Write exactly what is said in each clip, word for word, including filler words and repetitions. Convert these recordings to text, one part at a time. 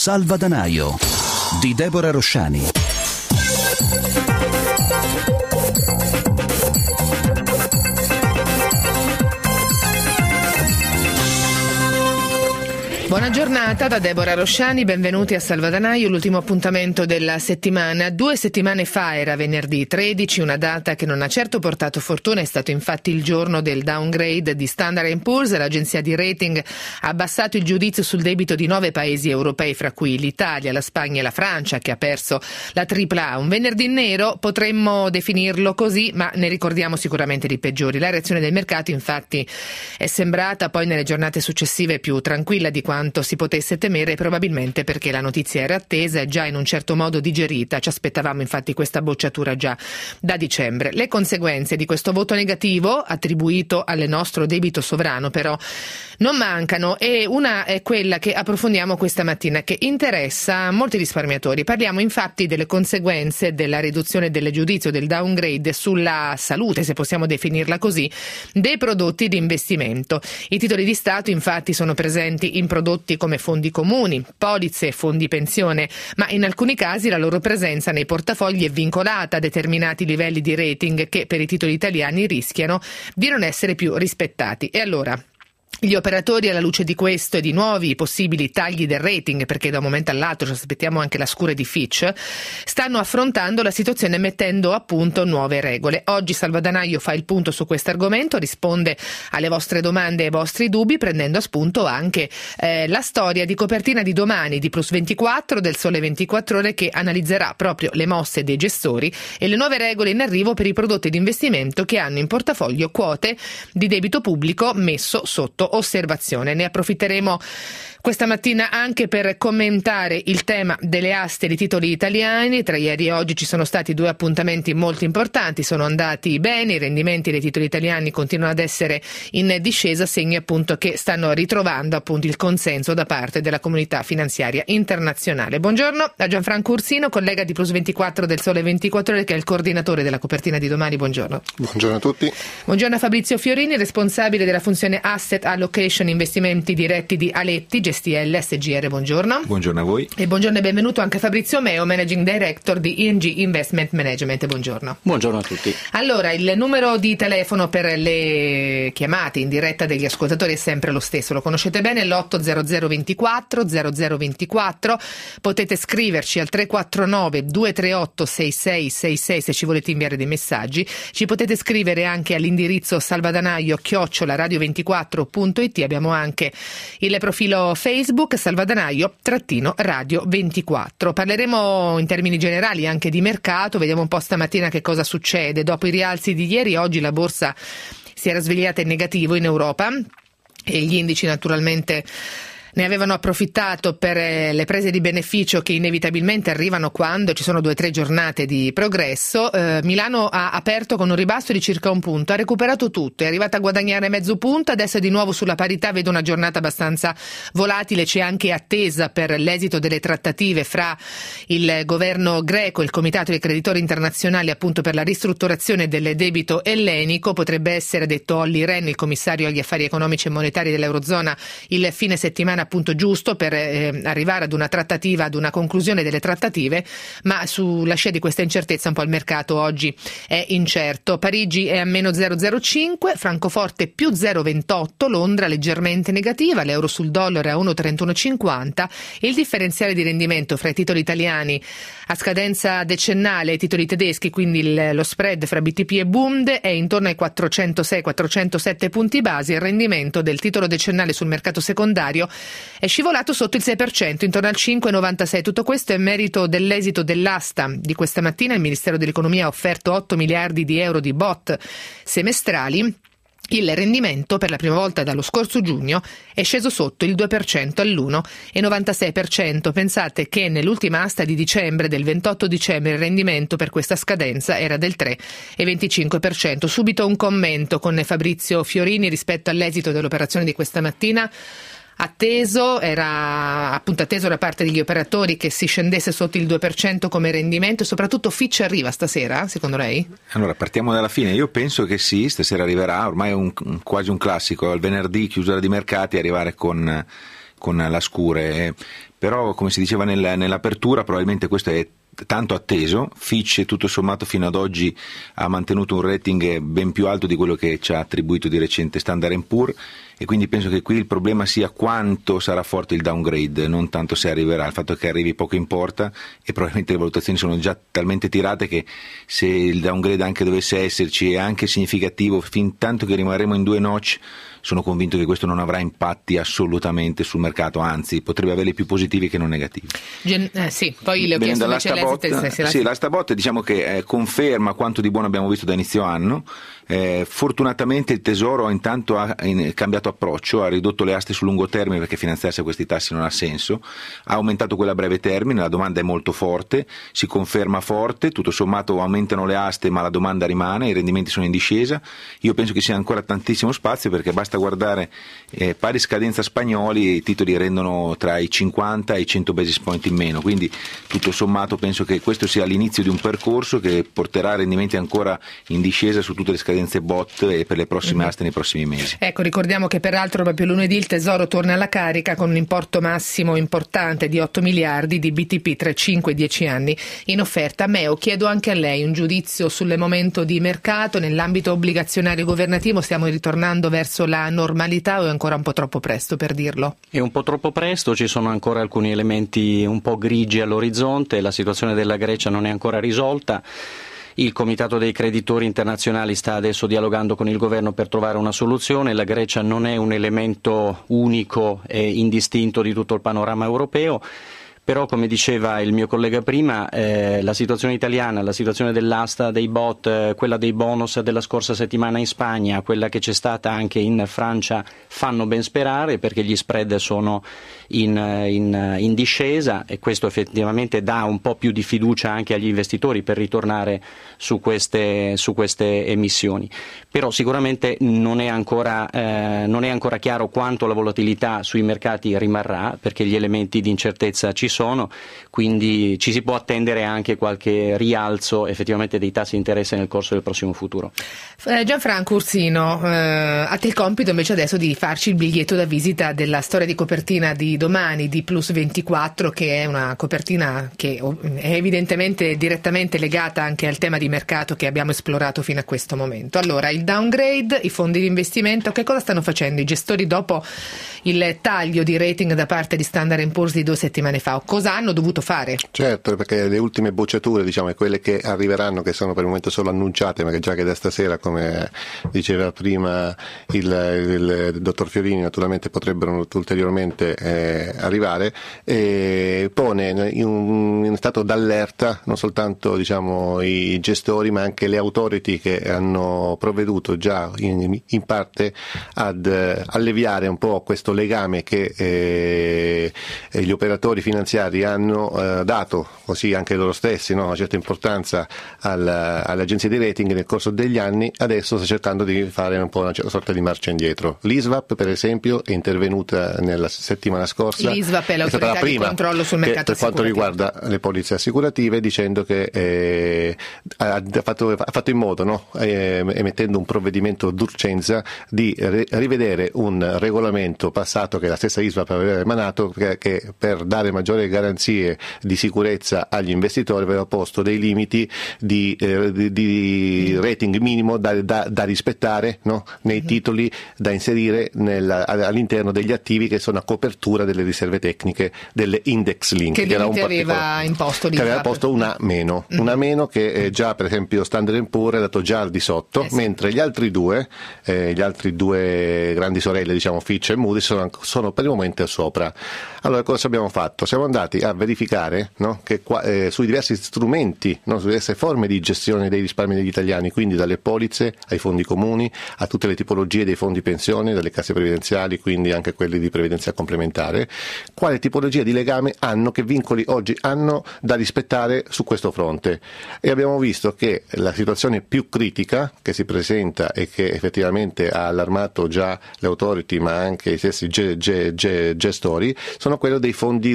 Salvadanaio di Deborah Rosciani. Buona giornata da Deborah Rosciani, benvenuti a Salvadanaio, l'ultimo appuntamento della settimana. Due settimane fa era venerdì tredici, una data che non ha certo portato fortuna, è stato infatti il giorno del downgrade di Standard and Poor's. L'agenzia di rating ha abbassato il giudizio sul debito di nove paesi europei, fra cui l'Italia, la Spagna e la Francia, che ha perso la tripla A. Un venerdì nero, potremmo definirlo così, ma ne ricordiamo sicuramente di peggiori. La reazione del mercato infatti è sembrata poi nelle giornate successive più tranquilla di quanto si potesse temere, probabilmente perché la notizia era attesa e già in un certo modo digerita. Ci aspettavamo infatti questa bocciatura già da dicembre. Le conseguenze di questo voto negativo attribuito al nostro debito sovrano però non mancano, e una è quella che approfondiamo questa mattina, che interessa molti risparmiatori. Parliamo infatti delle conseguenze della riduzione del giudizio, del downgrade, sulla salute, se possiamo definirla così, dei prodotti di investimento. I titoli di Stato infatti sono presenti in prodotti come fondi comuni, polizze e fondi pensione, ma in alcuni casi la loro presenza nei portafogli è vincolata a determinati livelli di rating che per i titoli italiani rischiano di non essere più rispettati. E allora, gli operatori, alla luce di questo e di nuovi possibili tagli del rating, perché da un momento all'altro ci aspettiamo anche la scure di Fitch, stanno affrontando la situazione mettendo a punto nuove regole. Oggi Salvadanaio fa il punto su questo argomento, risponde alle vostre domande e ai vostri dubbi, prendendo a spunto anche eh, la storia di copertina di domani di Plus ventiquattro, del Sole ventiquattro Ore, che analizzerà proprio le mosse dei gestori e le nuove regole in arrivo per i prodotti di investimento che hanno in portafoglio quote di debito pubblico messo sotto osservazione. Ne approfitteremo questa mattina anche per commentare il tema delle aste di titoli italiani. Tra ieri e oggi ci sono stati due appuntamenti molto importanti, sono andati bene, i rendimenti dei titoli italiani continuano ad essere in discesa, segni appunto che stanno ritrovando appunto il consenso da parte della comunità finanziaria internazionale. Buongiorno a Gianfranco Ursino, collega di Plus ventiquattro del Sole ventiquattro Ore, che è il coordinatore della copertina di domani. Buongiorno. Buongiorno a tutti. Buongiorno a Fabrizio Fiorini, responsabile della funzione Asset Allocation Investimenti Diretti di Aletti G S T L S G R. Buongiorno. Buongiorno a voi. E buongiorno e benvenuto anche a Fabrizio Meo, Managing Director di I N G Investment Management. Buongiorno. Buongiorno a tutti. Allora, il numero di telefono per le chiamate in diretta degli ascoltatori è sempre lo stesso, lo conoscete bene, l'otto zero zero ventiquattro zero zero ventiquattro. Potete scriverci al tre quattro nove due tre otto sei sei sei sei se ci volete inviare dei messaggi. Ci potete scrivere anche all'indirizzo salvadanaio chiocciola radio ventiquattro punto it. Abbiamo anche il profilo Facebook Salvadanaio trattino radio ventiquattro. Parleremo in termini generali anche di mercato, vediamo un po' stamattina che cosa succede. Dopo i rialzi di ieri, oggi la borsa si era svegliata in negativo in Europa e gli indici naturalmente ne avevano approfittato per le prese di beneficio che inevitabilmente arrivano quando ci sono due o tre giornate di progresso. Eh, Milano ha aperto con un ribasso di circa un punto, ha recuperato tutto, è arrivata a guadagnare mezzo punto, adesso è di nuovo sulla parità, vedo una giornata abbastanza volatile, c'è anche attesa per l'esito delle trattative fra il governo greco e il Comitato dei Creditori Internazionali appunto per la ristrutturazione del debito ellenico. Potrebbe essere, detto Olli Rehn, il commissario agli affari economici e monetari dell'Eurozona, il fine settimana appunto giusto per eh, arrivare ad una trattativa, ad una conclusione delle trattative, ma sulla scia di questa incertezza un po' il mercato oggi è incerto. Parigi è a meno zero virgola zero cinque, Francoforte più zero virgola ventotto, Londra leggermente negativa, l'euro sul dollaro è a uno virgola trentuno cinquanta, il differenziale di rendimento fra i titoli italiani a scadenza decennale e i titoli tedeschi, quindi il, lo spread fra B T P e Bund, è intorno ai quattrocentosei quattrocentosette punti base. Il rendimento del titolo decennale sul mercato secondario è scivolato sotto il sei per cento, intorno al cinque virgola novantasei. Tutto questo è merito dell'esito dell'asta di questa mattina. Il Ministero dell'Economia ha offerto otto miliardi di euro di B O T semestrali. Il rendimento per la prima volta dallo scorso giugno è sceso sotto il due per cento all'uno virgola novantasei per cento. Pensate che nell'ultima asta di dicembre, del ventotto dicembre, il rendimento per questa scadenza era del tre virgola venticinque per cento. Subito un commento con Fabrizio Fiorini rispetto all'esito dell'operazione di questa mattina. Atteso, era appunto atteso da parte degli operatori che si scendesse sotto il due per cento come rendimento, e soprattutto Fitch arriva stasera, secondo lei? Allora, partiamo dalla fine. Io penso che sì, stasera arriverà, ormai è un, quasi un classico, al venerdì chiusura di mercati, arrivare con, con la Scure, eh, però come si diceva nel, nell'apertura probabilmente questo è tanto atteso. Fitch tutto sommato fino ad oggi ha mantenuto un rating ben più alto di quello che ci ha attribuito di recente Standard and Poor's, e quindi penso che qui il problema sia quanto sarà forte il downgrade, non tanto se arriverà. Il fatto che arrivi poco importa, e probabilmente le valutazioni sono già talmente tirate che se il downgrade anche dovesse esserci è anche significativo, fin tanto che rimarremo in due notch, sono convinto che questo non avrà impatti assolutamente sul mercato, anzi potrebbe averli più positivi che non negativi. Gen- eh, sì, poi le ho chiesto invece l'esito. Sì, sì, la Stabot diciamo che eh, conferma quanto di buono abbiamo visto da inizio anno. Eh, fortunatamente il Tesoro intanto ha in, cambiato approccio, ha ridotto le aste sul lungo termine perché finanziarsi a questi tassi non ha senso, ha aumentato quella a breve termine, la domanda è molto forte, si conferma forte, tutto sommato aumentano le aste ma la domanda rimane, i rendimenti sono in discesa. Io penso che sia ancora tantissimo spazio, perché basta guardare eh, pari scadenza spagnoli, i titoli rendono tra i cinquanta e i cento basis point in meno, quindi tutto sommato penso che questo sia l'inizio di un percorso che porterà rendimenti ancora in discesa su tutte le scadenze bot e per le prossime mm-hmm. aste nei prossimi mesi. Ecco, ricordiamo che peraltro proprio lunedì il Tesoro torna alla carica con un importo massimo importante di otto miliardi di B T P tra cinque e dieci anni in offerta. Meo, chiedo anche a lei un giudizio sul momento di mercato nell'ambito obbligazionario governativo. Stiamo ritornando verso la normalità o è ancora un po' troppo presto per dirlo? È un po' troppo presto, ci sono ancora alcuni elementi un po' grigi all'orizzonte, la situazione della Grecia non è ancora risolta. Il Comitato dei creditori internazionali sta adesso dialogando con il governo per trovare una soluzione. La Grecia non è un elemento unico e indistinto di tutto il panorama europeo. Però, come diceva il mio collega prima, eh, la situazione italiana, la situazione dell'asta dei bot, eh, quella dei bonus della scorsa settimana in Spagna, quella che c'è stata anche in Francia, fanno ben sperare, perché gli spread sono in, in, in discesa, e questo effettivamente dà un po' più di fiducia anche agli investitori per ritornare su queste, su queste emissioni. Però sicuramente non è ancora, eh, non è ancora chiaro quanto la volatilità sui mercati rimarrà, perché gli elementi di incertezza ci sono, quindi ci si può attendere anche qualche rialzo effettivamente dei tassi di interesse nel corso del prossimo futuro. Eh, Gianfranco Ursino, eh, a te il compito invece adesso di farci il biglietto da visita della storia di copertina di domani di Plus ventiquattro, che è una copertina che è evidentemente direttamente legata anche al tema di mercato che abbiamo esplorato fino a questo momento. Allora, il downgrade, i fondi di investimento, che cosa stanno facendo i gestori dopo il taglio di rating da parte di Standard and Poor's di due settimane fa? Cosa hanno dovuto fare? Certo, perché le ultime bocciature, diciamo, e quelle che arriveranno, che sono per il momento solo annunciate, ma che già che da stasera, come diceva prima il, il, il dottor Fiorini, naturalmente potrebbero ulteriormente eh, arrivare, e pone in un in stato d'allerta non soltanto, diciamo, i gestori, ma anche le authority che hanno provveduto già in, in parte ad eh, alleviare un po' questo legame che eh, gli operatori finanziari hanno eh, dato, così anche loro stessi, no, una certa importanza al, alle agenzie di rating nel corso degli anni. Adesso sta cercando di fare un po' una sorta di marcia indietro. L'I S V A P, per esempio, è intervenuta nella settimana scorsa. L'I S V A P è l'autorità è di controllo sul mercato per quanto riguarda le polizze assicurative, dicendo che eh, ha, fatto, ha fatto in modo, no, eh, emettendo un provvedimento d'urgenza, di re, rivedere un regolamento passato che la stessa I S V A P aveva emanato, che, che per dare maggiori garanzie di sicurezza agli investitori aveva posto dei limiti di, eh, di, di rating minimo da, da, da rispettare, no, nei titoli da inserire nel, all'interno degli attivi che sono a copertura delle riserve tecniche delle index link, che, che era un aveva imposto che aveva posto una meno, mm. una meno che eh, già per esempio Standard and Poor's è dato già al di sotto, eh sì. mentre gli altri due eh, gli altri due grandi sorelle, diciamo Fitch e Moody's, sono, sono per il momento sopra. Allora, cosa abbiamo fatto? Siamo andati a verificare, no, che qua, eh, sui diversi strumenti, no, su diverse forme di gestione dei risparmi degli italiani, quindi dalle polizze ai fondi comuni, a tutte le tipologie dei fondi pensione, dalle casse previdenziali, quindi anche quelli di previdenza complementare, quale tipologia di legame hanno, che vincoli oggi hanno da rispettare su questo fronte. E abbiamo visto che la situazione più critica che si presenta e che effettivamente ha allarmato già le authority, ma anche i stessi ge- ge- ge- gestori, sono quello dei fondi di liquidità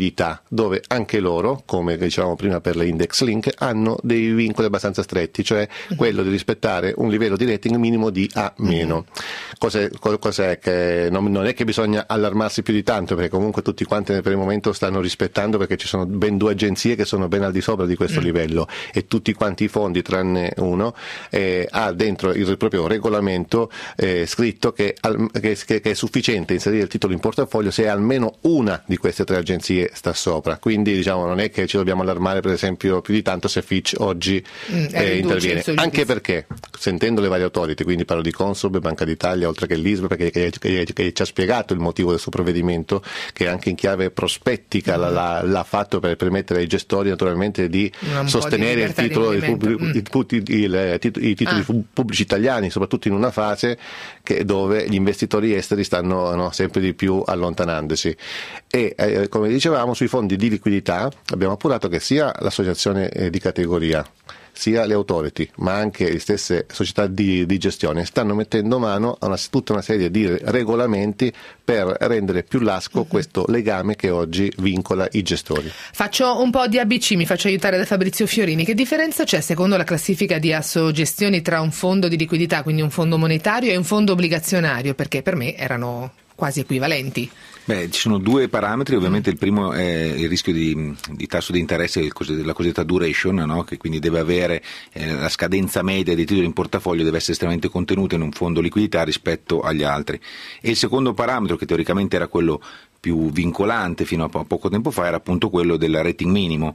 liquidità, dove anche loro, come dicevamo prima per le index link, hanno dei vincoli abbastanza stretti, cioè uh-huh. quello di rispettare un livello di rating minimo di A meno. Cos'è, cos'è che non, non è che bisogna allarmarsi più di tanto, perché comunque tutti quanti per il momento stanno rispettando, perché ci sono ben due agenzie che sono ben al di sopra di questo uh-huh. livello, e tutti quanti i fondi tranne uno eh, ha dentro il proprio regolamento eh, scritto che, al, che, che è sufficiente inserire il titolo in portafoglio se almeno una di queste tre agenzie sta sopra. Quindi diciamo non è che ci dobbiamo allarmare per esempio più di tanto se Fitch oggi mm, eh, interviene, anche perché sentendo le varie autority, quindi parlo di Consob, Banca d'Italia oltre che l'I S B, perché che, che, che ci ha spiegato il motivo del suo provvedimento, che anche in chiave prospettica mm. l'ha, l'ha fatto per permettere ai gestori naturalmente di un sostenere il titolo, il pubblic, mm. il, il, il, i titoli ah. pubblici italiani, soprattutto in una fase che, dove gli investitori esteri stanno no, sempre di più allontanandosi. E eh, come dicevamo, sui fondi di liquidità abbiamo appurato che sia l'associazione eh, di categoria, sia le authority, ma anche le stesse società di, di gestione stanno mettendo mano a una, tutta una serie di regolamenti per rendere più lasco uh-huh. questo legame che oggi vincola i gestori. Faccio un po' di A B C, mi faccio aiutare da Fabrizio Fiorini. Che differenza c'è secondo la classifica di Assogestioni tra un fondo di liquidità, quindi un fondo monetario, e un fondo obbligazionario? Perché per me erano quasi equivalenti. Beh, ci sono due parametri, ovviamente il primo è il rischio di, di tasso di interesse, la cosiddetta duration, no? Che quindi deve avere eh, la scadenza media dei titoli in portafoglio deve essere estremamente contenuta in un fondo liquidità rispetto agli altri. E il secondo parametro, che teoricamente era quello più vincolante fino a poco tempo fa, era appunto quello del rating minimo.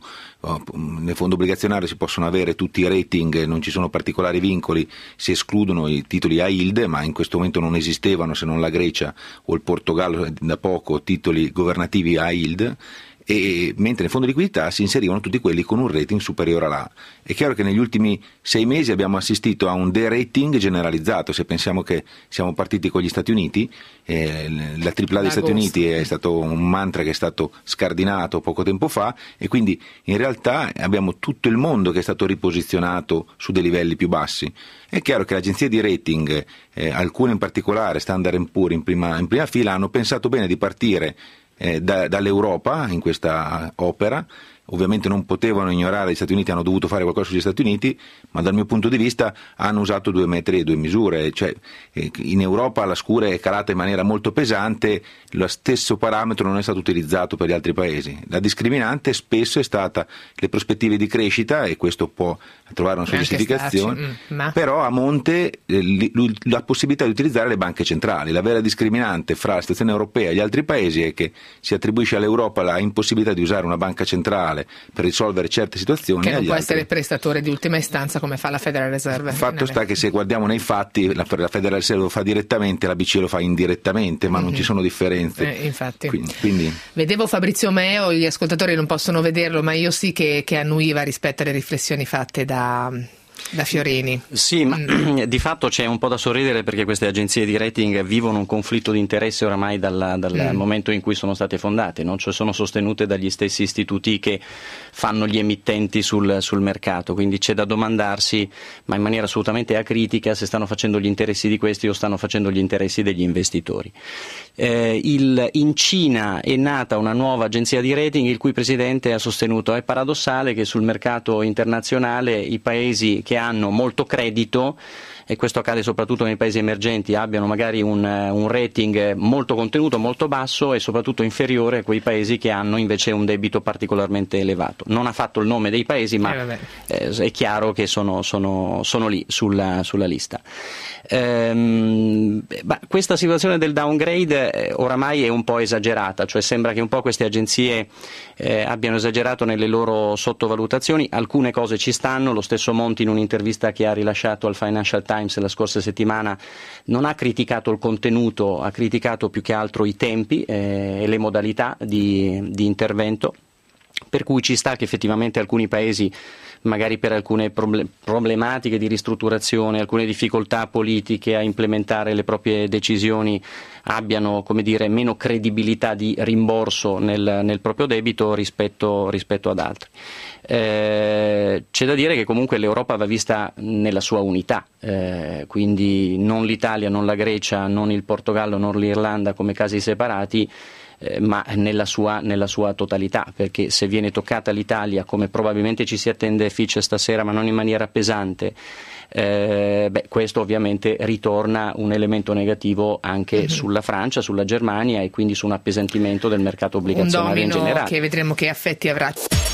Nel fondo obbligazionario si possono avere tutti i rating, non ci sono particolari vincoli, si escludono i titoli a yield, ma in questo momento non esistevano, se non la Grecia o il Portogallo da poco, titoli governativi a yield. E mentre nel fondo di liquidità si inserivano tutti quelli con un rating superiore all'A. È chiaro che negli ultimi sei mesi abbiamo assistito a un derating generalizzato. Se pensiamo che siamo partiti con gli Stati Uniti, eh, la tripla A degli Stati Uniti è stato un mantra che è stato scardinato poco tempo fa, e quindi in realtà abbiamo tutto il mondo che è stato riposizionato su dei livelli più bassi. È chiaro che le agenzie di rating, eh, alcune in particolare, Standard and Poor's in prima, in prima fila, hanno pensato bene di partire Eh, da, dall'Europa in questa opera. Ovviamente non potevano ignorare gli Stati Uniti, hanno dovuto fare qualcosa sugli Stati Uniti, ma dal mio punto di vista hanno usato due metri e due misure. Cioè, eh, in Europa la scure è calata in maniera molto pesante, lo stesso parametro non è stato utilizzato per gli altri paesi. La discriminante spesso è stata le prospettive di crescita, e questo può trovare una sua giustificazione, ma... però a monte eh, la possibilità di utilizzare le banche centrali. La vera discriminante fra la situazione europea e gli altri paesi è che si attribuisce all'Europa la impossibilità di usare una banca centrale per risolvere certe situazioni, che non può altri. essere il prestatore di ultima istanza come fa la Federal Reserve. Il fatto sta che se guardiamo nei fatti, la, la Federal Reserve lo fa direttamente, la B C E lo fa indirettamente, ma mm-hmm. non ci sono differenze. Eh, infatti. Quindi, quindi... Vedevo Fabrizio Meo, gli ascoltatori non possono vederlo, ma io sì che, che annuiva rispetto alle riflessioni fatte da... da Fiorini. Sì, ma mm. di fatto c'è un po' da sorridere, perché queste agenzie di rating vivono un conflitto di interesse oramai dal, dal mm. momento in cui sono state fondate, no? Cioè sono sostenute dagli stessi istituti che fanno gli emittenti sul, sul mercato, quindi c'è da domandarsi, ma in maniera assolutamente acritica, se stanno facendo gli interessi di questi o stanno facendo gli interessi degli investitori. Eh, il, in Cina è nata una nuova agenzia di rating, il cui presidente ha sostenuto: è paradossale che sul mercato internazionale i paesi che hanno molto credito, e questo accade soprattutto nei paesi emergenti, abbiano magari un, un rating molto contenuto, molto basso, e soprattutto inferiore a quei paesi che hanno invece un debito particolarmente elevato. Non ha fatto il nome dei paesi, ma eh, eh, è chiaro che sono, sono, sono lì sulla, sulla lista. Ehm, bah, questa situazione del downgrade eh, oramai è un po' esagerata, cioè sembra che un po' queste agenzie eh, abbiano esagerato nelle loro sottovalutazioni. Alcune cose ci stanno. Lo stesso Monti, in un'intervista che ha rilasciato al Financial Times la scorsa settimana, non ha criticato il contenuto, ha criticato più che altro i tempi eh, e le modalità di, di intervento, per cui ci sta che effettivamente alcuni paesi, magari per alcune problematiche di ristrutturazione, alcune difficoltà politiche a implementare le proprie decisioni, abbiano, come dire, meno credibilità di rimborso nel, nel proprio debito rispetto, rispetto ad altri. Eh, c'è da dire che comunque l'Europa va vista nella sua unità, eh, quindi non l'Italia, non la Grecia, non il Portogallo, non l'Irlanda come casi separati, eh, ma nella sua, nella sua totalità, perché se viene toccata l'Italia, come probabilmente ci si attende Fitch stasera, ma non in maniera pesante, Eh, beh, questo ovviamente ritorna un elemento negativo anche mm-hmm. sulla Francia, sulla Germania e quindi su un appesantimento del mercato obbligazionario in generale. Un domino che vedremo che effetti avrà.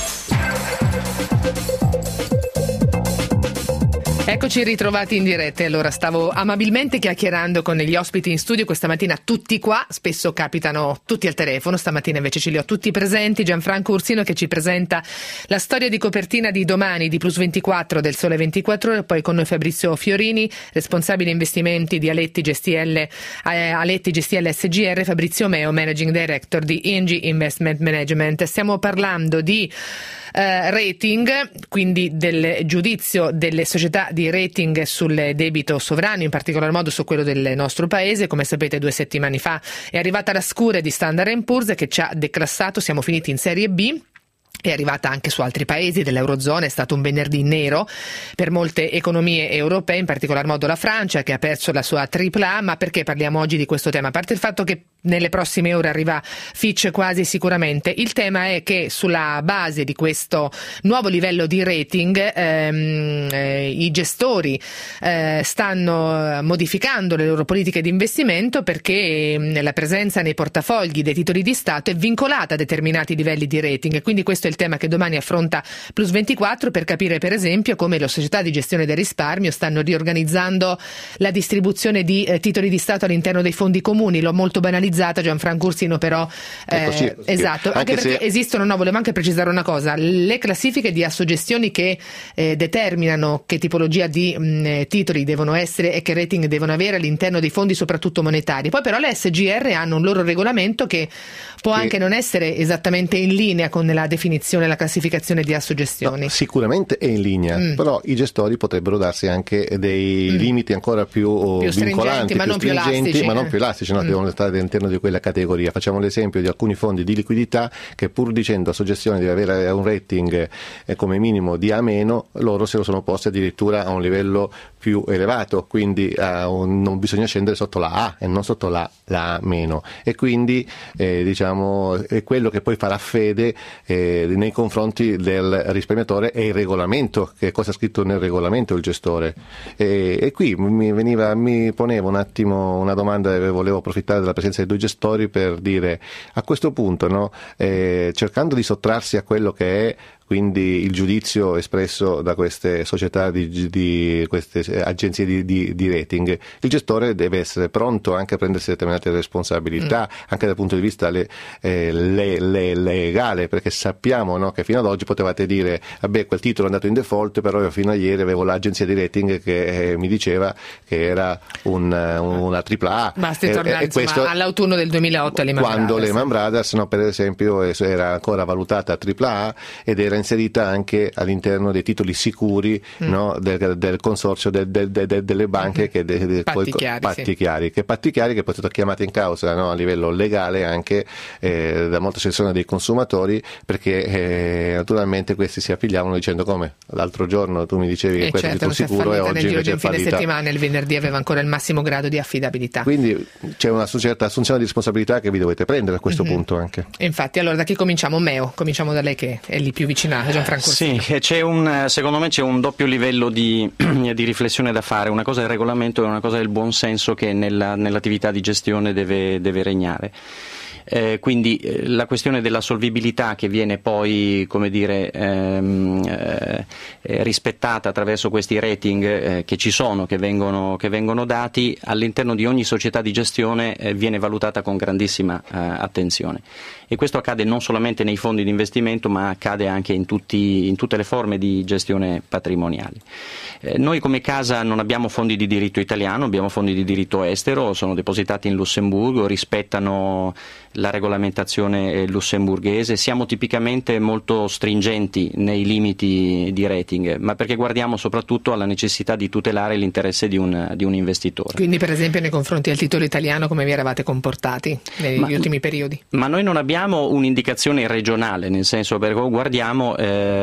Eccoci ritrovati in diretta. Allora, stavo amabilmente chiacchierando con gli ospiti in studio questa mattina, tutti qua, spesso capitano tutti al telefono, stamattina invece ce li ho tutti presenti. Gianfranco Ursino che ci presenta la storia di copertina di domani di Plus ventiquattro del Sole ventiquattro Ore, poi con noi Fabrizio Fiorini, responsabile investimenti di Aletti G S L, eh, Aletti G S L S G R, Fabrizio Meo, Managing Director di I N G Investment Management. Stiamo parlando di Uh, rating, quindi del giudizio delle società di rating sul debito sovrano, in particolar modo su quello del nostro paese. Come sapete, due settimane fa è arrivata la scure di Standard and Poor's che ci ha declassato, siamo finiti in serie B. È arrivata anche su altri paesi dell'Eurozona, è stato un venerdì nero per molte economie europee, in particolar modo la Francia che ha perso la sua tripla A. Ma perché parliamo oggi di questo tema? A parte il fatto che nelle prossime ore arriva Fitch quasi sicuramente, il tema è che sulla base di questo nuovo livello di rating ehm, eh, i gestori eh, stanno modificando le loro politiche di investimento, perché ehm, la presenza nei portafogli dei titoli di Stato è vincolata a determinati livelli di rating, e quindi questo è il tema che domani affronta Plus ventiquattro per capire per esempio come le società di gestione del risparmio stanno riorganizzando la distribuzione di eh, titoli di Stato all'interno dei fondi comuni. L'ho molto banalizzato Gianfranco Ursino, però eh, ecco, sì, sì. esatto, anche, anche perché se... esistono, no, volevo anche precisare una cosa, le classifiche di assogestioni che eh, determinano che tipologia di mh, titoli devono essere e che rating devono avere all'interno dei fondi soprattutto monetari. Poi però le S G R hanno un loro regolamento che può anche non essere esattamente in linea con la definizione e la classificazione di assogestioni. No, sicuramente è in linea, mm. però i gestori potrebbero darsi anche dei mm. limiti ancora più, più vincolanti, ma più non più stringenti, ma non eh. più elastici, no? mm. devono stare all'interno di quella categoria. Facciamo l'esempio di alcuni fondi di liquidità che, pur dicendo assogestione di avere un rating eh, come minimo di A meno, loro se lo sono posti addirittura a un livello più elevato, quindi a un, non bisogna scendere sotto la A e non sotto la, la A meno, e quindi eh, diciamo è quello che poi farà fede eh, nei confronti del risparmiatore è il regolamento, che cosa ha scritto nel regolamento il gestore. E, e qui mi veniva, mi poneva un attimo una domanda e volevo approfittare della presenza dei due gestori per dire a questo punto, no, eh, cercando di sottrarsi a quello che è quindi il giudizio espresso da queste società, di, di queste agenzie di, di, di rating, il gestore deve essere pronto anche a prendersi determinate responsabilità, mm. anche dal punto di vista le, eh, le, le, legale, perché sappiamo, no, che fino ad oggi potevate dire vabbè, quel titolo è andato in default, però io fino a ieri avevo l'agenzia di rating che eh, mi diceva che era un, una tripla A. Basti tornare, insomma, questo, all'autunno del duemilaotto Lehman quando Brothers. Lehman Brothers, no, per esempio, era ancora valutata a tripla A ed era inserita anche all'interno dei titoli sicuri, mm. no, del, del consorzio de, de, de, de, delle banche, mm. che de, de, patti, poi, chiari, patti, sì. chiari, che patti chiari che poi sono chiamati in causa, no, a livello legale anche eh, da molte sezioni dei consumatori, perché eh, naturalmente questi si appigliavano dicendo come l'altro giorno tu mi dicevi che eh questo certo, è tutto sicuro e oggi invece è un fine fallita. settimana, il venerdì aveva ancora il massimo grado di affidabilità. Quindi c'è una certa assunzione di responsabilità che vi dovete prendere a questo mm-hmm. punto anche. Infatti, allora da chi cominciamo? Meo, cominciamo da lei che è lì più vicina, Gianfranco. Sì, c'è un, secondo me c'è un doppio livello di, di riflessione da fare. Una cosa è il regolamento e una cosa è il buon senso che nella, nell'attività di gestione deve, deve regnare. Eh, quindi eh, la questione della solvibilità che viene poi, come dire, ehm, eh, rispettata attraverso questi rating eh, che ci sono, che vengono, che vengono dati all'interno di ogni società di gestione, eh, viene valutata con grandissima eh, attenzione, e questo accade non solamente nei fondi di investimento ma accade anche in, tutti, in tutte le forme di gestione patrimoniali. Eh, noi come casa non abbiamo fondi di diritto italiano, abbiamo fondi di diritto estero, sono depositati in Lussemburgo, rispettano la regolamentazione lussemburghese, siamo tipicamente molto stringenti nei limiti di rating, ma perché guardiamo soprattutto alla necessità di tutelare l'interesse di un, di un investitore. Quindi per esempio nei confronti del titolo italiano come vi eravate comportati negli ma, ultimi periodi? Ma noi non abbiamo un'indicazione regionale, nel senso perché guardiamo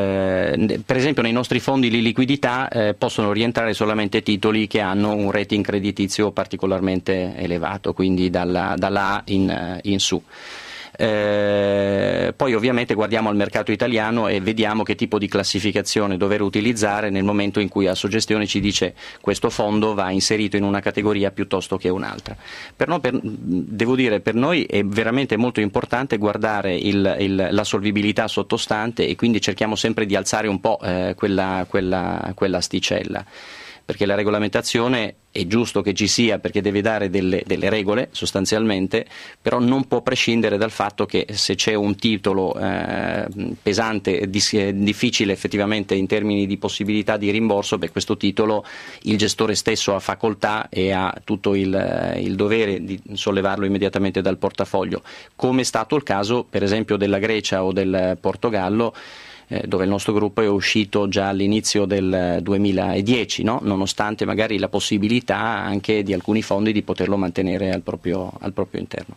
eh, per esempio nei nostri fondi di liquidità eh, possono rientrare solamente titoli che hanno un rating creditizio particolarmente elevato, quindi dalla, dalla A in, in su. Eh, poi ovviamente guardiamo al mercato italiano e vediamo che tipo di classificazione dover utilizzare nel momento in cui Assogestione ci dice questo fondo va inserito in una categoria piuttosto che un'altra. Per noi, per, devo dire, per noi è veramente molto importante guardare il, il, la solvibilità sottostante, e quindi cerchiamo sempre di alzare un po' eh, quella, quella, quella asticella, perché la regolamentazione è giusto che ci sia, perché deve dare delle, delle regole sostanzialmente, però non può prescindere dal fatto che se c'è un titolo eh, pesante, dis- difficile effettivamente in termini di possibilità di rimborso, beh, questo titolo il gestore stesso ha facoltà e ha tutto il, il dovere di sollevarlo immediatamente dal portafoglio, come è stato il caso per esempio della Grecia o del Portogallo, dove il nostro gruppo è uscito già all'inizio del duemiladieci, no? Nonostante magari la possibilità anche di alcuni fondi di poterlo mantenere al proprio, al proprio interno.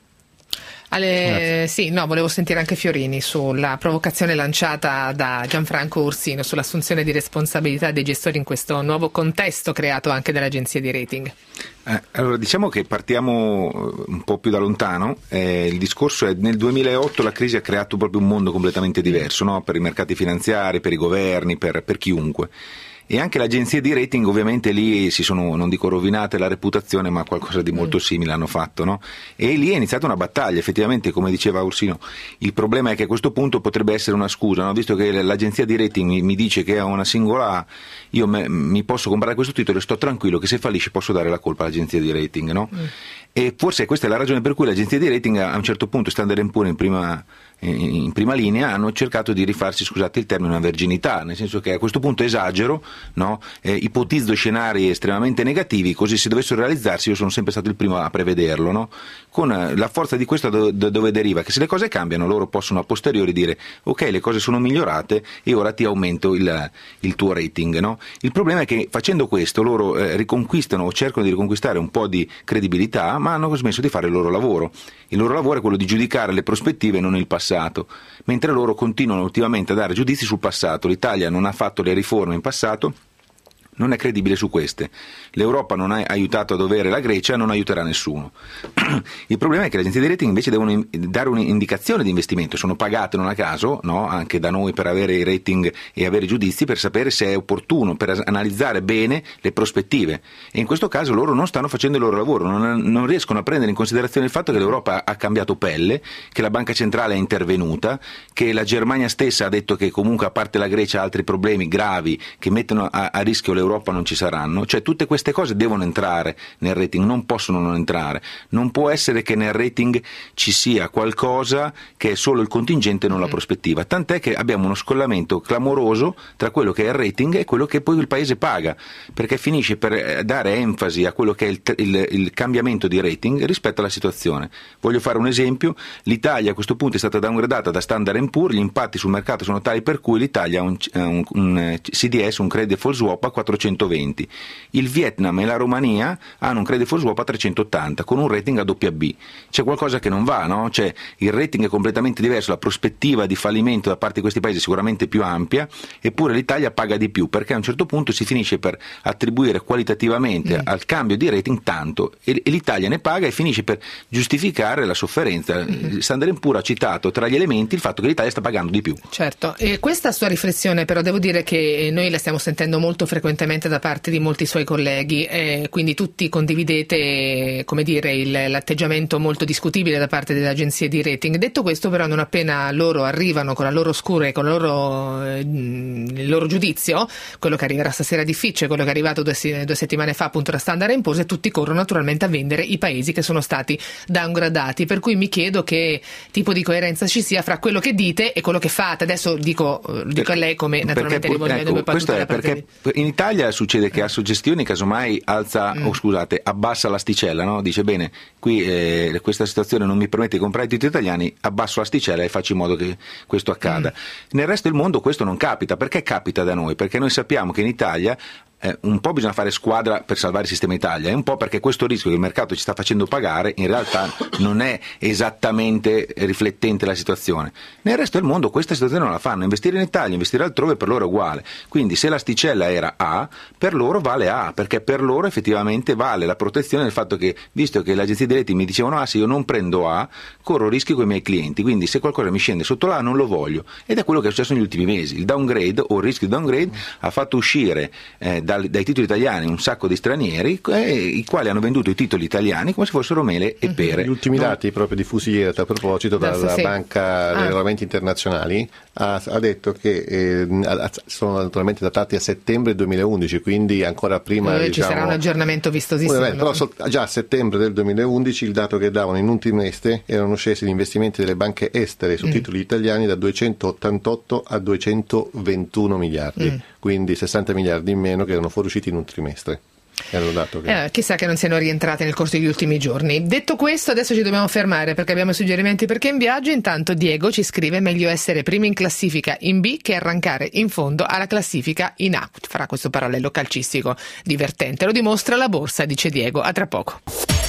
Ale, sì, no, volevo sentire anche Fiorini sulla provocazione lanciata da Gianfranco Ursino sull'assunzione di responsabilità dei gestori in questo nuovo contesto creato anche dalle agenzie di rating. Eh, allora diciamo che partiamo un po' più da lontano. Eh, il discorso è nel duemilaotto la crisi ha creato proprio un mondo completamente diverso, no? Per i mercati finanziari, per i governi, per, per chiunque. E anche le agenzie di rating ovviamente lì si sono, non dico rovinate la reputazione, ma qualcosa di molto simile hanno fatto, no? E lì è iniziata una battaglia, effettivamente, come diceva Ursino. Il problema è che a questo punto potrebbe essere una scusa, no? Visto che l'agenzia di rating mi, mi dice che ha una singola A, io me, mi posso comprare questo titolo e sto tranquillo che se fallisce posso dare la colpa all'agenzia di rating, no? Mm. E forse questa è la ragione per cui l'agenzia di rating a un certo punto, Standard and Poor's in prima, in prima linea, hanno cercato di rifarsi, scusate il termine, una verginità, nel senso che a questo punto esagero, no? eh, ipotizzo scenari estremamente negativi, così se dovessero realizzarsi io sono sempre stato il primo a prevederlo, no? Con la forza di questo da do, dove deriva? Che se le cose cambiano loro possono a posteriori dire ok, le cose sono migliorate e ora ti aumento il, il tuo rating, no? Il problema è che facendo questo loro eh, riconquistano o cercano di riconquistare un po' di credibilità, ma hanno smesso di fare il loro lavoro. Il loro lavoro è quello di giudicare le prospettive e non il passato, mentre loro continuano ultimamente a dare giudizi sul passato. L'Italia non ha fatto le riforme in passato, non è credibile su queste. L'Europa non ha aiutato a dovere la Grecia, non aiuterà nessuno. Il problema è che le agenzie di rating invece devono in- dare un'indicazione di investimento, sono pagate non a caso, no? Anche da noi per avere i rating e avere i giudizi, per sapere se è opportuno, per analizzare bene le prospettive. E in questo caso loro non stanno facendo il loro lavoro, non, non riescono a prendere in considerazione il fatto che l'Europa ha cambiato pelle, che la Banca Centrale è intervenuta, che la Germania stessa ha detto che comunque a parte la Grecia ha altri problemi gravi che mettono a, a rischio l'Europa. Europa non ci saranno, cioè tutte queste cose devono entrare nel rating, non possono non entrare, non può essere che nel rating ci sia qualcosa che è solo il contingente e non la prospettiva, tant'è che abbiamo uno scollamento clamoroso tra quello che è il rating e quello che poi il paese paga, perché finisce per dare enfasi a quello che è il, il, il cambiamento di rating rispetto alla situazione. Voglio fare un esempio: l'Italia a questo punto è stata downgradata da Standard and Poor's, gli impatti sul mercato sono tali per cui l'Italia ha un, un, un C D S, un credit default swap a quattrocentoventi, il Vietnam e la Romania hanno un credit default swap a trecentottanta con un rating a doppia B. C'è qualcosa che non va, no? Cioè, il rating è completamente diverso, la prospettiva di fallimento da parte di questi paesi è sicuramente più ampia, eppure l'Italia paga di più, perché a un certo punto si finisce per attribuire qualitativamente mm. al cambio di rating tanto e, e l'Italia ne paga e finisce per giustificare la sofferenza. mm. Standard and Poor's ha citato tra gli elementi il fatto che l'Italia sta pagando di più. Certo, e questa sua riflessione però devo dire che noi la stiamo sentendo molto frequentemente da parte di molti suoi colleghi, eh, quindi tutti condividete, come dire, il, l'atteggiamento molto discutibile da parte delle agenzie di rating. Detto questo, però, non appena loro arrivano con la loro scure, con la loro, eh, il loro giudizio, quello che arriverà stasera di Fitch, quello che è arrivato due, due settimane fa appunto da Standard and Poor's, e tutti corrono naturalmente a vendere i paesi che sono stati downgradati, per cui mi chiedo che tipo di coerenza ci sia fra quello che dite e quello che fate. Adesso dico, dico a lei come naturalmente rivolgendo ecco, questo è perché di... in Italia succede che Assogestioni casomai alza mm. o oh, scusate abbassa l'asticella, no? Dice bene, qui eh, questa situazione non mi permette di comprare i titoli italiani, abbasso l'asticella e faccio in modo che questo accada. mm. Nel resto del mondo questo non capita. Perché capita da noi? Perché noi sappiamo che in Italia eh, un po' bisogna fare squadra per salvare il sistema Italia, e un po' perché questo rischio che il mercato ci sta facendo pagare in realtà non è esattamente riflettente la situazione. Nel resto del mondo questa situazione non la fanno, investire in Italia, investire altrove per loro è uguale, quindi se l'asticella era A, per loro vale A, perché per loro effettivamente vale la protezione del fatto che, visto che le agenzie di rating mi dicevano ah se io non prendo A, corro rischi con i miei clienti, quindi se qualcosa mi scende sotto l'A non lo voglio, ed è quello che è successo negli ultimi mesi. Il downgrade o il rischio di downgrade ha fatto uscire eh, dal, dai titoli italiani un sacco di stranieri eh, i quali hanno venduto i titoli italiani come se fossero mele e pere. Gli ultimi no? dati proprio diffusi ieri a proposito dalla sì. Banca dei ah. Regolamenti Internazionali ha, ha detto che eh, sono naturalmente datati a settembre duemilaundici, quindi ancora prima eh, diciamo, ci sarà un aggiornamento vistosissimo. Beh, però so, già a settembre del duemilaundici il dato che davano in un trimestre erano scesi gli investimenti delle banche estere su mm. titoli italiani da duecentottantotto a duecentoventuno miliardi, mm. quindi sessanta miliardi in meno che erano fuoriusciti in un trimestre. Dato che... eh, chissà che non siano rientrate nel corso degli ultimi giorni. Detto questo, adesso ci dobbiamo fermare perché abbiamo suggerimenti per chi è in viaggio. Intanto Diego ci scrive: meglio essere primi in classifica in B che arrancare in fondo alla classifica in A. Farà questo parallelo calcistico divertente, lo dimostra la borsa, dice Diego. A tra poco.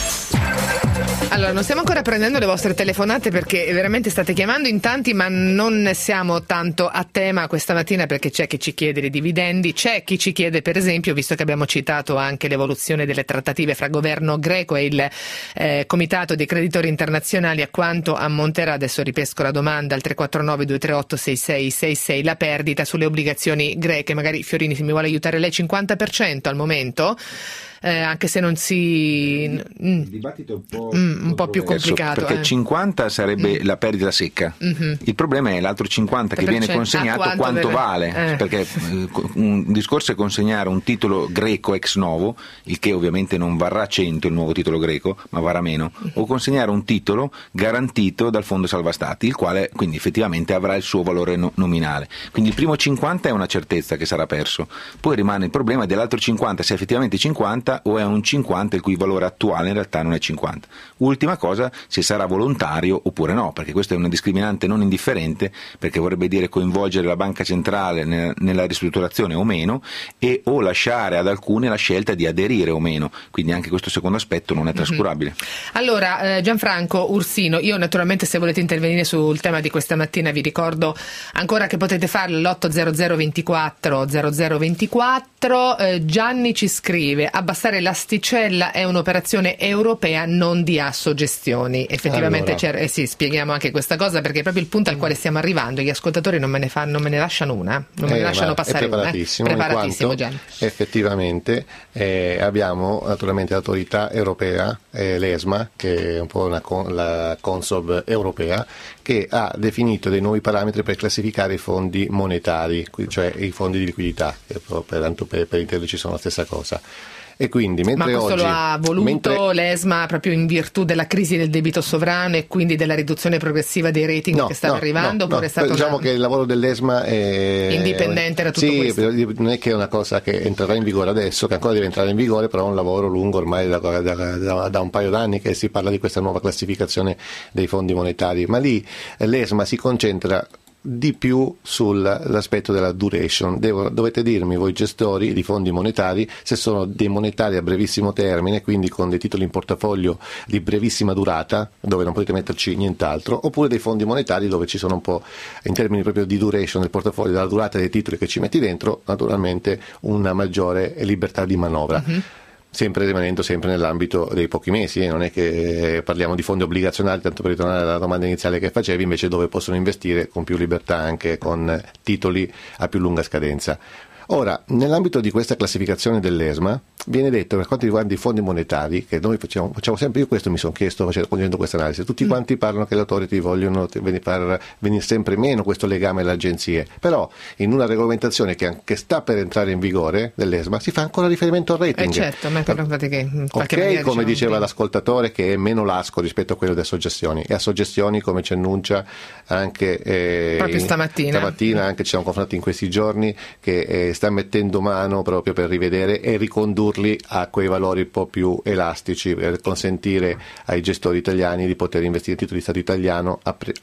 Allora, non stiamo ancora prendendo le vostre telefonate perché veramente state chiamando in tanti, ma non siamo tanto a tema questa mattina perché c'è chi ci chiede dei dividendi, c'è chi ci chiede, per esempio, visto che abbiamo citato anche l'evoluzione delle trattative fra governo greco e il eh, Comitato dei Creditori Internazionali, a quanto ammonterà, adesso ripesco la domanda, al tre quattro nove due tre otto sei sei sei sei, la perdita sulle obbligazioni greche. Magari Fiorini, se mi vuole aiutare lei, cinquanta per cento al momento? Eh, anche se non si mm, il dibattito è un po', mm, un po' più complicato, perché eh. cinquanta sarebbe mm. la perdita secca, mm-hmm. il problema è l'altro cinquanta che viene consegnato, quanto, quanto vale, eh. perché eh, un discorso è consegnare un titolo greco ex novo, il che ovviamente non varrà cento il nuovo titolo greco, ma varrà meno, mm-hmm. o consegnare un titolo garantito dal fondo salva stati, il quale quindi effettivamente avrà il suo valore no- nominale. Quindi il primo cinquanta è una certezza che sarà perso, poi rimane il problema dell'altro cinquanta, se effettivamente cinquanta o è un cinquanta il cui valore attuale in realtà non è cinquanta. Ultima cosa, se sarà volontario oppure no, perché questa è una discriminante non indifferente, perché vorrebbe dire coinvolgere la banca centrale nel, nella ristrutturazione o meno, e o lasciare ad alcune la scelta di aderire o meno, quindi anche questo secondo aspetto non è trascurabile. Mm-hmm. Allora, eh, Gianfranco Ursino, io naturalmente, se volete intervenire sul tema di questa mattina, vi ricordo ancora che potete farlo all'otto zero zero ventiquattro zero zero ventiquattro. eh, Gianni ci scrive: abbassare l'asticella è un'operazione europea, non di assogestioni. Effettivamente allora. eh sì, spieghiamo anche questa cosa perché è proprio il punto al quale stiamo arrivando. Gli ascoltatori non me ne fanno, non me ne lasciano una, non me ne eh, lasciano passare è preparatissimo, una. Eh? Preparatissimo, Gianni. Effettivamente eh, abbiamo naturalmente l'autorità europea, eh, l'ESMA, che è un po' una con, la Consob europea, che ha definito dei nuovi parametri per classificare i fondi monetari, cioè i fondi di liquidità, che per, per, per intenderci sono la stessa cosa. E quindi, mentre Ma questo oggi, lo ha voluto mentre... l'ESMA proprio in virtù della crisi del debito sovrano e quindi della riduzione progressiva dei rating no, che stava no, arrivando? No, oppure no. è stato diciamo una... che il lavoro dell'ESMA è indipendente da tutto sì, questo? Non è che è una cosa che entrerà in vigore adesso, che ancora deve entrare in vigore, però è un lavoro lungo ormai da, da, da, da un paio d'anni che si parla di questa nuova classificazione dei fondi monetari, ma lì l'ESMA si concentra di più sull'aspetto della duration. Devo, dovete dirmi voi gestori di fondi monetari se sono dei monetari a brevissimo termine, quindi con dei titoli in portafoglio di brevissima durata dove non potete metterci nient'altro, oppure dei fondi monetari dove ci sono un po', in termini proprio di duration del portafoglio, della durata dei titoli che ci metti dentro, naturalmente una maggiore libertà di manovra. Mm-hmm. Sempre rimanendo sempre nell'ambito dei pochi mesi, eh? Non è che parliamo di fondi obbligazionali, tanto per ritornare alla domanda iniziale che facevi, invece dove possono investire con più libertà anche con titoli a più lunga scadenza. Ora, nell'ambito di questa classificazione dell'ESMA viene detto, per quanto riguarda i fondi monetari, che noi facciamo, facciamo sempre, io questo mi sono chiesto facendo questa analisi, tutti mm. quanti parlano che le authority vogliono far venire sempre meno questo legame alle agenzie, però in una regolamentazione che, che sta per entrare in vigore dell'ESMA si fa ancora riferimento al rating. Eh certo, ma infatti che in qualche ok, maniera, come diciamo, diceva sì. l'ascoltatore, che è meno lasco rispetto a quello delle assogestioni, e assogestioni, come ci annuncia anche eh, proprio stamattina, stamattina anche ci siamo confrontati in questi giorni, che eh, sta mettendo mano proprio per rivedere e ricondurli a quei valori un po' più elastici, per consentire ai gestori italiani di poter investire in titoli di Stato italiano a, pre-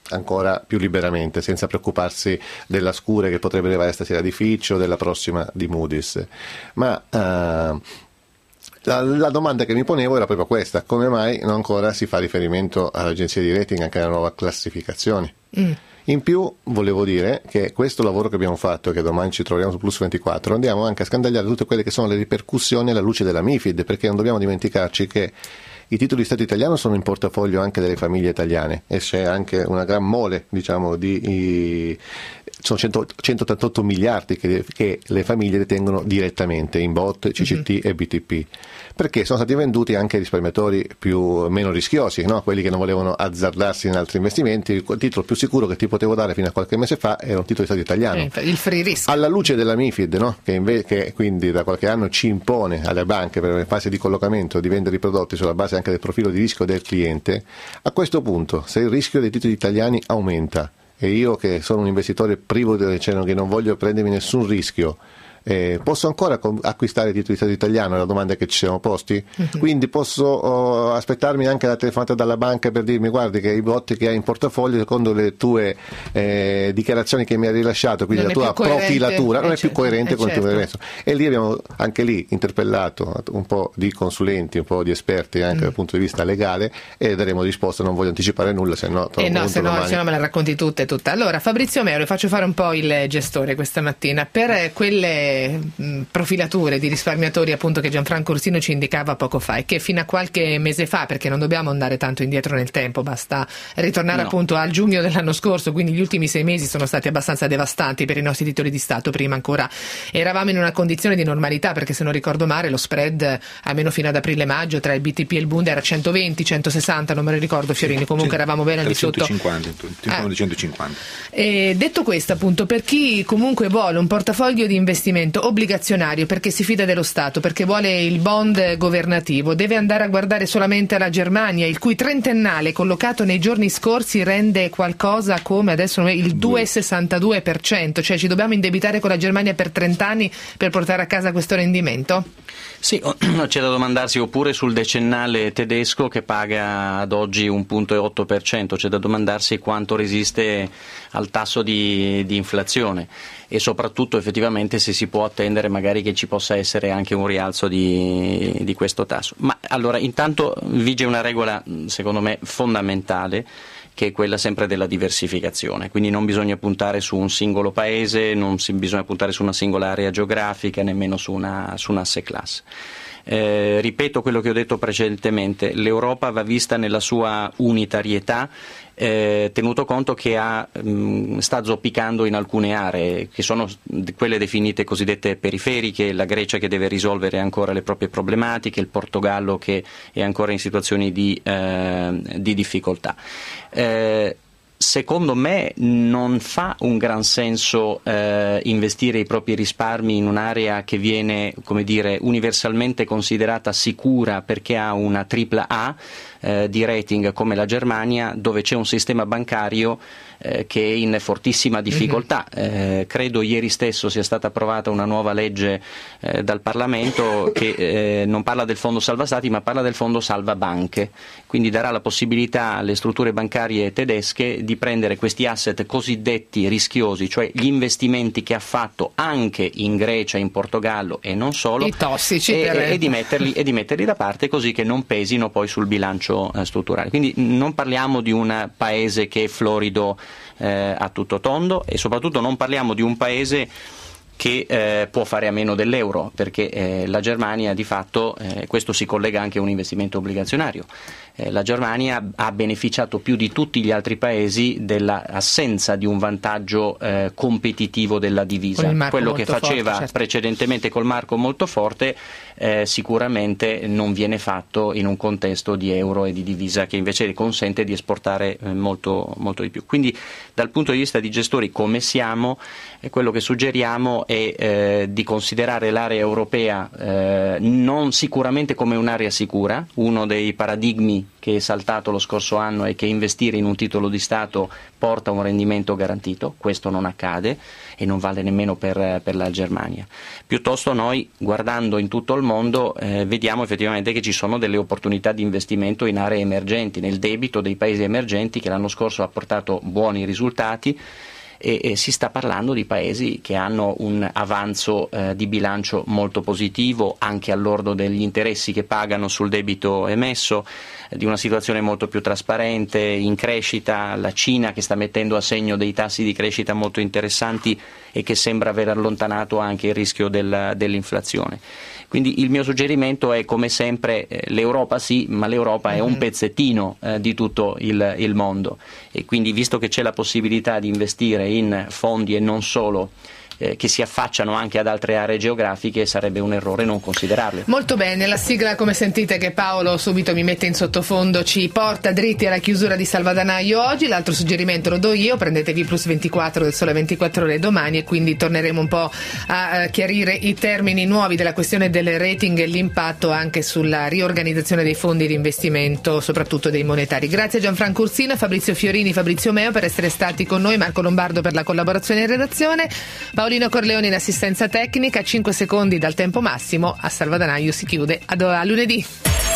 ancora più liberamente, senza preoccuparsi della scure che potrebbe arrivare stasera di Fitch o della prossima di Moody's. Ma uh, la, la domanda che mi ponevo era proprio questa: come mai non ancora si fa riferimento all'agenzia di rating anche alla nuova classificazione? Mm. In più volevo dire che questo lavoro che abbiamo fatto, che domani ci troviamo su Plus ventiquattro, andiamo anche a scandagliare tutte quelle che sono le ripercussioni alla luce della MiFID, perché non dobbiamo dimenticarci che i titoli di Stato italiano sono in portafoglio anche delle famiglie italiane e c'è anche una gran mole, diciamo, di i, sono cento, centottantotto miliardi che, che le famiglie detengono direttamente in B O T, C C T mm-hmm. e B T P, perché sono stati venduti anche ai risparmiatori più meno rischiosi, no? Quelli che non volevano azzardarsi in altri investimenti. Il titolo più sicuro che ti potevo dare fino a qualche mese fa era un titolo di Stato italiano, eh, il free risk, alla luce della MiFID, no? che, inve- che quindi da qualche anno ci impone alle banche per le fasi di collocamento di vendere i prodotti sulla base anche del profilo di rischio del cliente. A questo punto, se il rischio dei titoli italiani aumenta e io che sono un investitore privo, cioè che non voglio prendermi nessun rischio, Eh, posso ancora com- acquistare titoli di Stato italiano? È la domanda che ci siamo posti. Mm-hmm. Quindi posso oh, aspettarmi anche la telefonata dalla banca per dirmi: guardi che i botti che hai in portafoglio, secondo le tue eh, dichiarazioni che mi hai rilasciato, quindi non la tua profilatura, non è più coerente con il tuo resto. E lì abbiamo anche lì interpellato un po' di consulenti, un po' di esperti anche mm. dal punto di vista legale, e daremo risposta. Non voglio anticipare nulla, se no, eh no, se no, se no me la racconti tutta e tutta. Allora, Fabrizio Meo, le faccio fare un po' il gestore questa mattina per quelle profilature di risparmiatori, appunto, che Gianfranco Orsino ci indicava poco fa, e che fino a qualche mese fa, perché non dobbiamo andare tanto indietro nel tempo, basta ritornare no. appunto al giugno dell'anno scorso, quindi gli ultimi sei mesi sono stati abbastanza devastanti per i nostri titoli di Stato. Prima ancora eravamo in una condizione di normalità, perché se non ricordo male lo spread almeno fino ad aprile-maggio tra il B T P e il Bund era centoventi centosessanta, non me lo ricordo, Fiorini, comunque eravamo bene al di sotto centocinquanta, ah. centocinquanta. E detto questo, appunto, per chi comunque vuole un portafoglio di investimento obbligazionario, perché si fida dello Stato, perché vuole il bond governativo, deve andare a guardare solamente alla Germania, il cui trentennale collocato nei giorni scorsi rende qualcosa come adesso il due virgola sessantadue per cento, cioè ci dobbiamo indebitare con la Germania per trenta anni per portare a casa questo rendimento? Sì, c'è da domandarsi, oppure sul decennale tedesco che paga ad oggi un punto e otto per cento, c'è da domandarsi quanto resiste al tasso di, di inflazione, e soprattutto effettivamente se si può attendere magari che ci possa essere anche un rialzo di, di questo tasso. Ma allora, intanto vige una regola secondo me fondamentale, che è quella sempre della diversificazione, quindi non bisogna puntare su un singolo paese, non si, bisogna puntare su una singola area geografica, nemmeno su una, su un asset class. Eh, ripeto quello che ho detto precedentemente: l'Europa va vista nella sua unitarietà, eh, tenuto conto che ha, mh, sta zoppicando in alcune aree, che sono quelle definite cosiddette periferiche, la Grecia che deve risolvere ancora le proprie problematiche, il Portogallo che è ancora in situazioni di, eh, di difficoltà. Eh, Secondo me non fa un gran senso eh, investire i propri risparmi in un'area che viene, come dire, universalmente considerata sicura perché ha una tripla A eh, di rating come la Germania, dove c'è un sistema bancario eh, che è in fortissima difficoltà. Mm-hmm. Eh, credo ieri stesso sia stata approvata una nuova legge eh, dal Parlamento che eh, non parla del fondo salva stati ma parla del fondo salva banche, quindi darà la possibilità alle strutture bancarie tedesche di prendere questi asset cosiddetti rischiosi, cioè gli investimenti che ha fatto anche in Grecia, in Portogallo e non solo, i tossici, e, per... e, di metterli, e di metterli da parte, così che non pesino poi sul bilancio eh, strutturale. Quindi non parliamo di un paese che è florido eh, a tutto tondo, e soprattutto non parliamo di un paese che eh, può fare a meno dell'euro, perché eh, la Germania di fatto, eh, questo si collega anche a un investimento obbligazionario, eh, la Germania ha beneficiato più di tutti gli altri paesi dell'assenza di un vantaggio eh, competitivo della divisa. Quello che faceva forte, certo. precedentemente col marco molto forte eh, sicuramente non viene fatto in un contesto di euro e di divisa che invece consente di esportare eh, molto, molto di più. Quindi dal punto di vista di gestori come siamo, eh, quello che suggeriamo è eh, di considerare l'area europea eh, non sicuramente come un'area sicura. Uno dei paradigmi che è saltato lo scorso anno è che investire in un titolo di Stato porta un rendimento garantito. Questo non accade e non vale nemmeno per, per la Germania. Piuttosto noi, guardando in tutto il mondo, eh, vediamo effettivamente che ci sono delle opportunità di investimento in aree emergenti, nel debito dei paesi emergenti, che l'anno scorso ha portato buoni risultati. E, e si sta parlando di paesi che hanno un avanzo eh, di bilancio molto positivo, anche al lordo degli interessi che pagano sul debito emesso, eh, di una situazione molto più trasparente, in crescita, la Cina che sta mettendo a segno dei tassi di crescita molto interessanti e che sembra aver allontanato anche il rischio del, dell'inflazione. Quindi il mio suggerimento è, come sempre, eh, l'Europa sì, ma l'Europa è un pezzettino eh, di tutto il, il mondo, e quindi, visto che c'è la possibilità di investire in fondi e non solo eh, che si affacciano anche ad altre aree geografiche, sarebbe un errore non considerarle. Molto bene, la sigla, come sentite, che Paolo subito mi mette in sottofondo, ci porta dritti alla chiusura di Salvadanaio oggi. L'altro suggerimento lo do io: prendetevi Plus ventiquattro del Sole ventiquattro Ore domani, e quindi torneremo un po' a uh, chiarire i termini nuovi della questione del rating e l'impatto anche sulla riorganizzazione dei fondi di investimento, soprattutto dei monetari. Grazie a Gianfranco Ursino, Fabrizio Fiorini, Fabrizio Meo per essere stati con noi, Marco Lombardo per la collaborazione in redazione, Paolino Corleone in assistenza tecnica. Cinque secondi dal tempo massimo, a Salvadanaio si chiude. A, do- a lunedì.